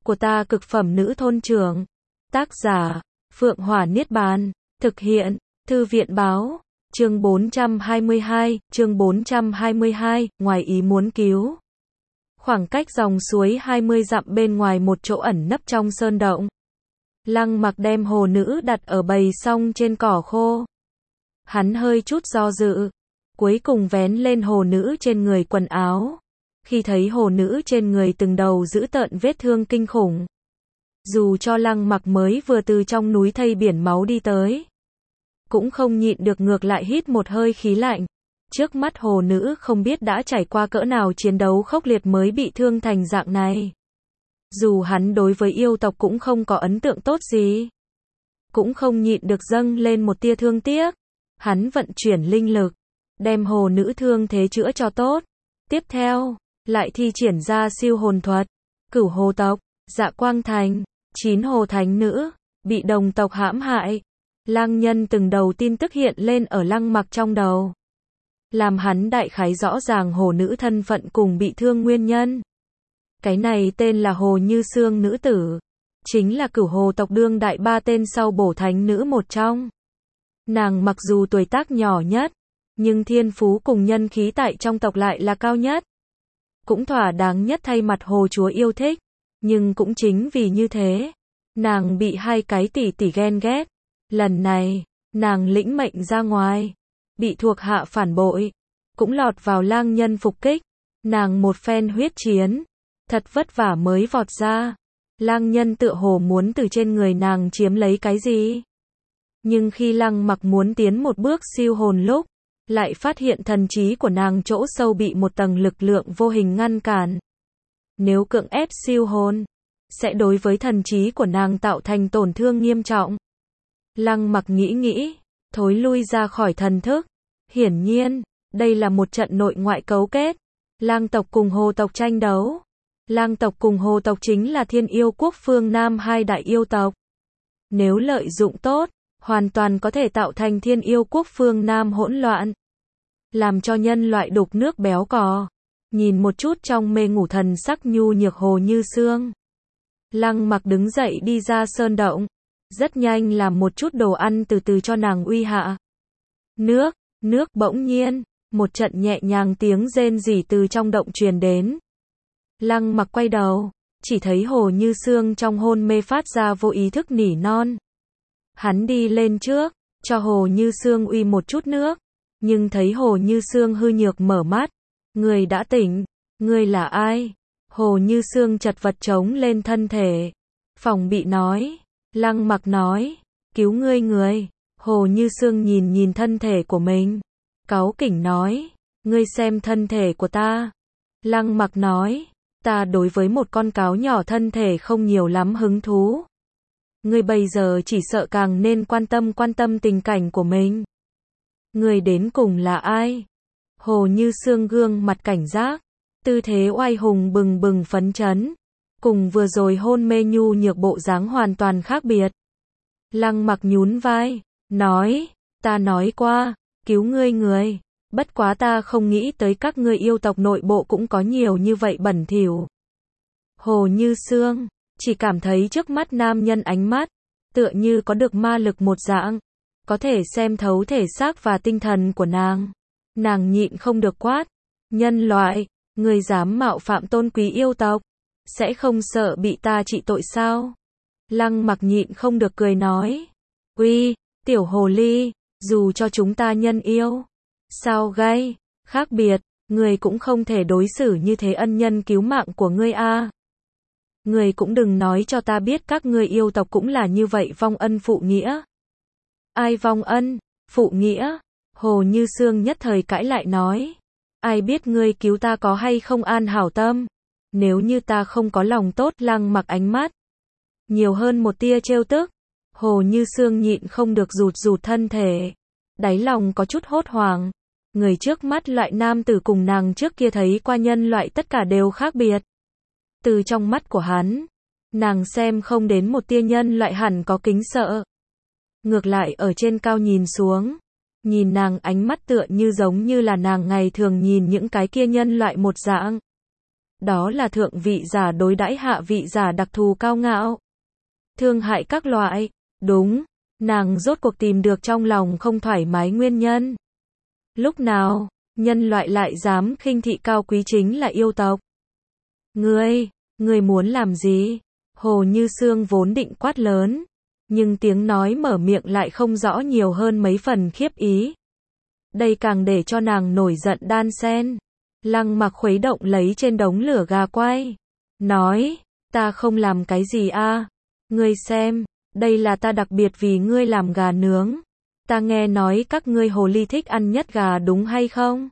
của ta cực phẩm nữ thôn trưởng. Tác giả, Phượng Hỏa Niết Bàn. Thực hiện, Thư viện báo. Chương 422, ngoài ý muốn cứu. Khoảng cách dòng suối 20 dặm bên ngoài một chỗ ẩn nấp trong sơn động. Lăng Mặc đem hồ nữ đặt ở bầy song trên cỏ khô. Hắn hơi chút do dự, cuối cùng vén lên hồ nữ trên người quần áo. Khi thấy hồ nữ trên người từng đầu dữ tợn vết thương kinh khủng. Dù cho Lăng Mặc mới vừa từ trong núi thây biển máu đi tới, cũng không nhịn được ngược lại hít một hơi khí lạnh. Trước mắt hồ nữ không biết đã trải qua cỡ nào chiến đấu khốc liệt mới bị thương thành dạng này. Dù hắn đối với yêu tộc cũng không có ấn tượng tốt gì, cũng không nhịn được dâng lên một tia thương tiếc. Hắn vận chuyển linh lực, đem hồ nữ thương thế chữa cho tốt. Tiếp theo, lại thi triển ra siêu hồn thuật. Cửu hồ tộc, Dạ Quang Thành, 9 hồ thánh nữ, bị đồng tộc hãm hại. Lang Nhân từng đầu tin tức hiện lên ở Lăng Mặc trong đầu, làm hắn đại khái rõ ràng hồ nữ thân phận cùng bị thương nguyên nhân. Cái này tên là Hồ Như Xương nữ tử, chính là cửu hồ tộc đương đại 3 tên sau bổ thánh nữ một trong. Nàng mặc dù tuổi tác nhỏ nhất, nhưng thiên phú cùng nhân khí tại trong tộc lại là cao nhất. Cũng thỏa đáng nhất thay mặt hồ chúa yêu thích. Nhưng cũng chính vì như thế, nàng bị 2 cái tỷ tỷ ghen ghét. Lần này, nàng lĩnh mệnh ra ngoài, bị thuộc hạ phản bội, cũng lọt vào Lang Nhân phục kích. Nàng một phen huyết chiến, thật vất vả mới vọt ra. Lang Nhân tựa hồ muốn từ trên người nàng chiếm lấy cái gì. Nhưng khi Lăng Mặc muốn tiến một bước siêu hồn lúc, lại phát hiện thần trí của nàng chỗ sâu bị một tầng lực lượng vô hình ngăn cản. Nếu cưỡng ép siêu hồn, sẽ đối với thần trí của nàng tạo thành tổn thương nghiêm trọng. Lăng Mặc nghĩ, thối lui ra khỏi thần thức. Hiển nhiên, đây là một trận nội ngoại cấu kết. Lang tộc cùng hồ tộc tranh đấu. Lang tộc cùng hồ tộc chính là Thiên Yêu Quốc phương Nam 2 đại yêu tộc. Nếu lợi dụng tốt, hoàn toàn có thể tạo thành Thiên Yêu Quốc phương Nam hỗn loạn, làm cho nhân loại đục nước béo cò. Nhìn một chút trong mê ngủ thần sắc nhu nhược Hồ Như Xương, Lăng Mặc đứng dậy đi ra sơn động, rất nhanh làm một chút đồ ăn từ từ cho nàng uy hạ. Nước, bỗng nhiên, một trận nhẹ nhàng tiếng rên rỉ từ trong động truyền đến. Lăng Mặc quay đầu, chỉ thấy Hồ Như Xương trong hôn mê phát ra vô ý thức nỉ non. Hắn đi lên trước, cho Hồ Như Xương uy một chút nước, nhưng thấy Hồ Như Xương hư nhược mở mắt. Người đã tỉnh, ngươi là ai? Hồ Như Xương chật vật chống lên thân thể, phòng bị nói. Lăng Mặc nói, cứu ngươi người. Hồ Như Xương nhìn thân thể của mình, cáu kỉnh nói, ngươi xem thân thể của ta. Lăng Mặc nói, ta đối với một con cáo nhỏ thân thể không nhiều lắm hứng thú. Ngươi bây giờ chỉ sợ càng nên quan tâm tình cảnh của mình. Ngươi đến cùng là ai? Hồ Như Xương gương mặt cảnh giác, tư thế oai hùng bừng bừng phấn chấn, cùng vừa rồi hôn mê nhu nhược bộ dáng hoàn toàn khác biệt. Lăng Mặc nhún vai, nói, ta nói qua, cứu ngươi người, bất quá ta không nghĩ tới các ngươi yêu tộc nội bộ cũng có nhiều như vậy bẩn thỉu. Hồ Như Xương chỉ cảm thấy trước mắt nam nhân ánh mắt, tựa như có được ma lực một dạng, có thể xem thấu thể xác và tinh thần của nàng. Nàng nhịn không được quát, nhân loại, người dám mạo phạm tôn quý yêu tộc, sẽ không sợ bị ta trị tội sao? Lăng Mặc nhịn không được cười nói, uy, tiểu hồ ly, dù cho chúng ta nhân yêu, sao gay, khác biệt, người cũng không thể đối xử như thế ân nhân cứu mạng của ngươi a. Người cũng đừng nói cho ta biết các ngươi yêu tộc cũng là như vậy vong ân phụ nghĩa. Ai vong ân, phụ nghĩa? Hồ Như Xương nhất thời cãi lại nói, ai biết ngươi cứu ta có hay không an hảo tâm, nếu như ta không có lòng tốt. Lăng Mặc ánh mắt nhiều hơn một tia trêu tức. Hồ Như Xương nhịn không được rụt thân thể, đáy lòng có chút hốt hoảng. Người trước mắt loại nam tử cùng nàng trước kia thấy qua nhân loại tất cả đều khác biệt. Từ trong mắt của hắn, nàng xem không đến một tia nhân loại hẳn có kính sợ. Ngược lại ở trên cao nhìn xuống, nhìn nàng ánh mắt tựa như giống như là nàng ngày thường nhìn những cái kia nhân loại một dạng. Đó là thượng vị giả đối đãi hạ vị giả đặc thù cao ngạo. Thương hại các loại. Đúng, nàng rốt cuộc tìm được trong lòng không thoải mái nguyên nhân. Lúc nào, nhân loại lại dám khinh thị cao quý chính là yêu tộc. Ngươi muốn làm gì? Hồ Như Sương vốn định quát lớn, nhưng tiếng nói mở miệng lại không rõ nhiều hơn mấy phần khiếp ý. Đây càng để cho nàng nổi giận đan sen. Lăng Mặc khuấy động lấy trên đống lửa gà quay. Nói, ta không làm cái gì a. Ngươi xem, đây là ta đặc biệt vì ngươi làm gà nướng. Ta nghe nói các ngươi hồ ly thích ăn nhất gà đúng hay không?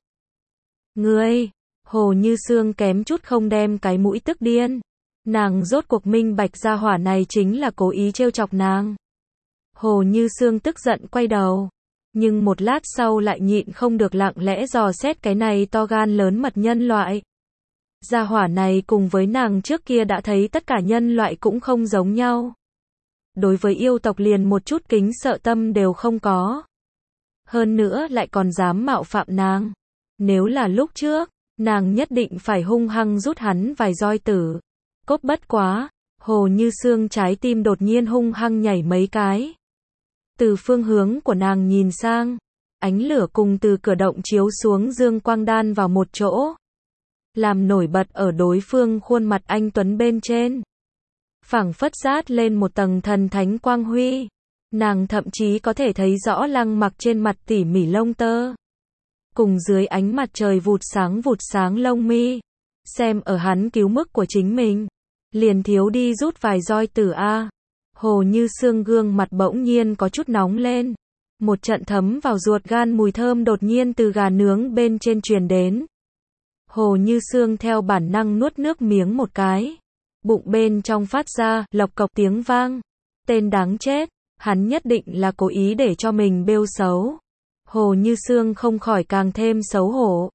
Ngươi, Hồ Như Sương kém chút không đem cái mũi tức điên. Nàng rốt cuộc minh bạch gia hỏa này chính là cố ý trêu chọc nàng. Hồ Như Sương tức giận quay đầu. Nhưng một lát sau lại nhịn không được lặng lẽ dò xét cái này to gan lớn mật nhân loại. Gia hỏa này cùng với nàng trước kia đã thấy tất cả nhân loại cũng không giống nhau. Đối với yêu tộc liền một chút kính sợ tâm đều không có. Hơn nữa lại còn dám mạo phạm nàng. Nếu là lúc trước, nàng nhất định phải hung hăng rút hắn vài roi tử. Cốp bất quá, Hồ Như Sương trái tim đột nhiên hung hăng nhảy mấy cái. Từ phương hướng của nàng nhìn sang, ánh lửa cùng từ cửa động chiếu xuống dương quang đan vào một chỗ, làm nổi bật ở đối phương khuôn mặt anh tuấn bên trên. Phảng phất rát lên một tầng thần thánh quang huy. Nàng thậm chí có thể thấy rõ Lăng Mặc trên mặt tỉ mỉ lông tơ, cùng dưới ánh mặt trời vụt sáng lông mi. Xem ở hắn cứu mức của chính mình, liền thiếu đi rút vài roi tử a. Hồ Như Sương gương mặt bỗng nhiên có chút nóng lên. Một trận thấm vào ruột gan mùi thơm đột nhiên từ gà nướng bên trên truyền đến. Hồ Như Sương theo bản năng nuốt nước miếng một cái. Bụng bên trong phát ra lộc cộc tiếng vang. Tên đáng chết, hắn nhất định là cố ý để cho mình bêu xấu. Hồ Như Sương không khỏi càng thêm xấu hổ.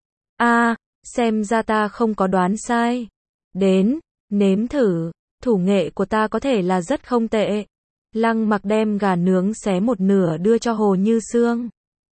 Xem ra ta không có đoán sai. Đến, nếm thử, thủ nghệ của ta có thể là rất không tệ. Lăng Mặc đem gà nướng xé một nửa đưa cho Hồ Như Sương.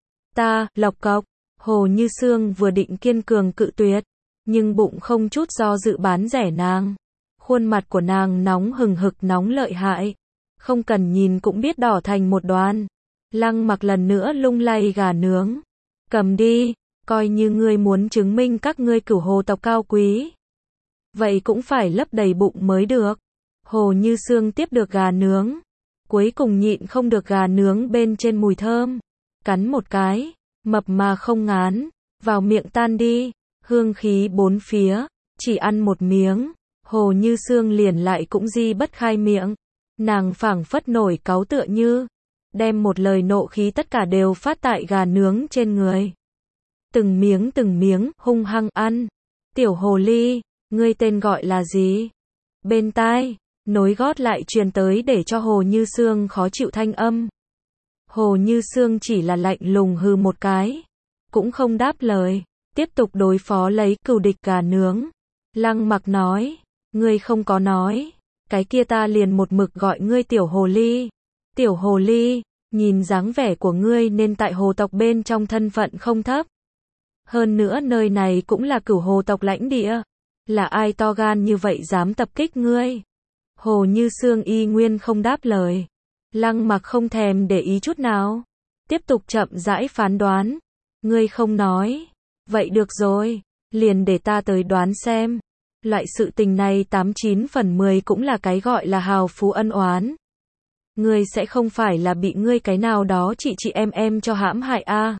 Lộc cộc. Hồ Như Sương vừa định kiên cường cự tuyệt, nhưng bụng không chút do dự bán rẻ nàng. Khuôn mặt của nàng nóng hừng hực nóng lợi hại. Không cần nhìn cũng biết đỏ thành một đoàn. Lăng Mặc lần nữa lung lay gà nướng. Cầm đi, coi như ngươi muốn chứng minh các ngươi cửu hồ tộc cao quý. Vậy cũng phải lấp đầy bụng mới được. Hồ Như Sương tiếp được gà nướng. Cuối cùng nhịn không được gà nướng bên trên mùi thơm. Cắn một cái, mập mà không ngán, vào miệng tan đi, hương khí bốn phía, chỉ ăn một miếng. Hồ Như Sương liền lại cũng di bất khai miệng. Nàng phảng phất nổi cáu tựa như, đem một lời nộ khí tất cả đều phát tại gà nướng trên người. Từng miếng, hung hăng ăn. Tiểu hồ ly, ngươi tên gọi là gì? Bên tai, nối gót lại truyền tới để cho Hồ Như Sương khó chịu thanh âm. Hồ Như Sương chỉ là lạnh lùng hừ một cái, cũng không đáp lời, tiếp tục đối phó lấy cừu địch gà nướng. Lăng Mặc nói, ngươi không có nói, cái kia ta liền một mực gọi ngươi tiểu hồ ly. Tiểu hồ ly, nhìn dáng vẻ của ngươi nên tại hồ tộc bên trong thân phận không thấp. Hơn nữa nơi này cũng là cửu hồ tộc lãnh địa. Là ai to gan như vậy dám tập kích ngươi? Hồ Như Sương y nguyên không đáp lời. Lăng Mặc không thèm để ý chút nào, tiếp tục chậm rãi phán đoán. Ngươi không nói, vậy được rồi, liền để ta tới đoán xem. Loại sự tình này 89 phần 10 cũng là cái gọi là hào phú ân oán. Ngươi sẽ không phải là bị ngươi cái nào đó chị em cho hãm hại a?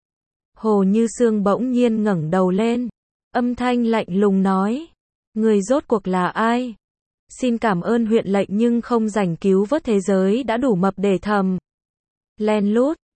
Hồ Như Sương bỗng nhiên ngẩng đầu lên, âm thanh lạnh lùng nói, ngươi rốt cuộc là ai? Xin cảm ơn huyện lệnh nhưng không rảnh cứu vớt thế giới đã đủ mập để thầm. Len lút,